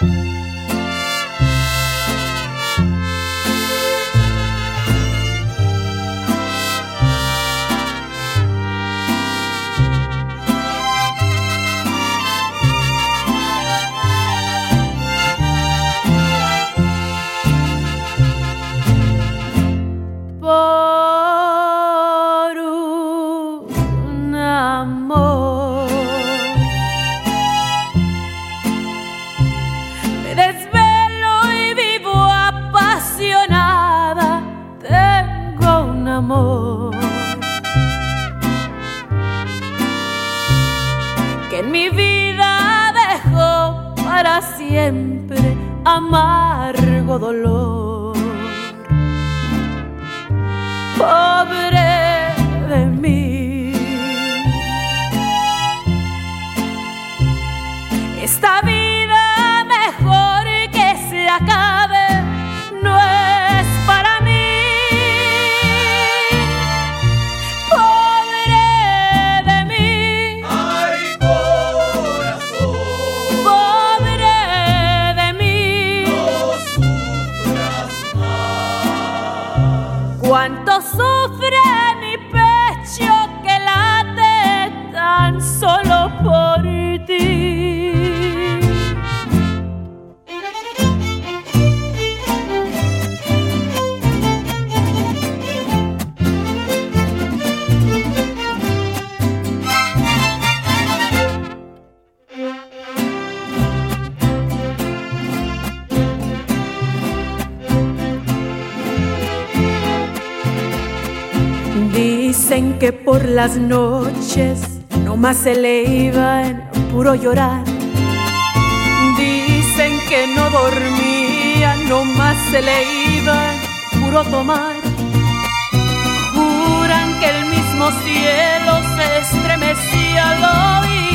Que en mi vida dejó para siempre amargo dolor. Pobre de mí, esta vida mejor que se acabe no es para mí. Cuánto sufre mi pecho que late tan solo por ti. Dicen que por las noches nomás se le iba en puro llorar. Dicen que no dormía, nomás se le iba en puro tomar. Juran que el mismo cielo se estremecía al oír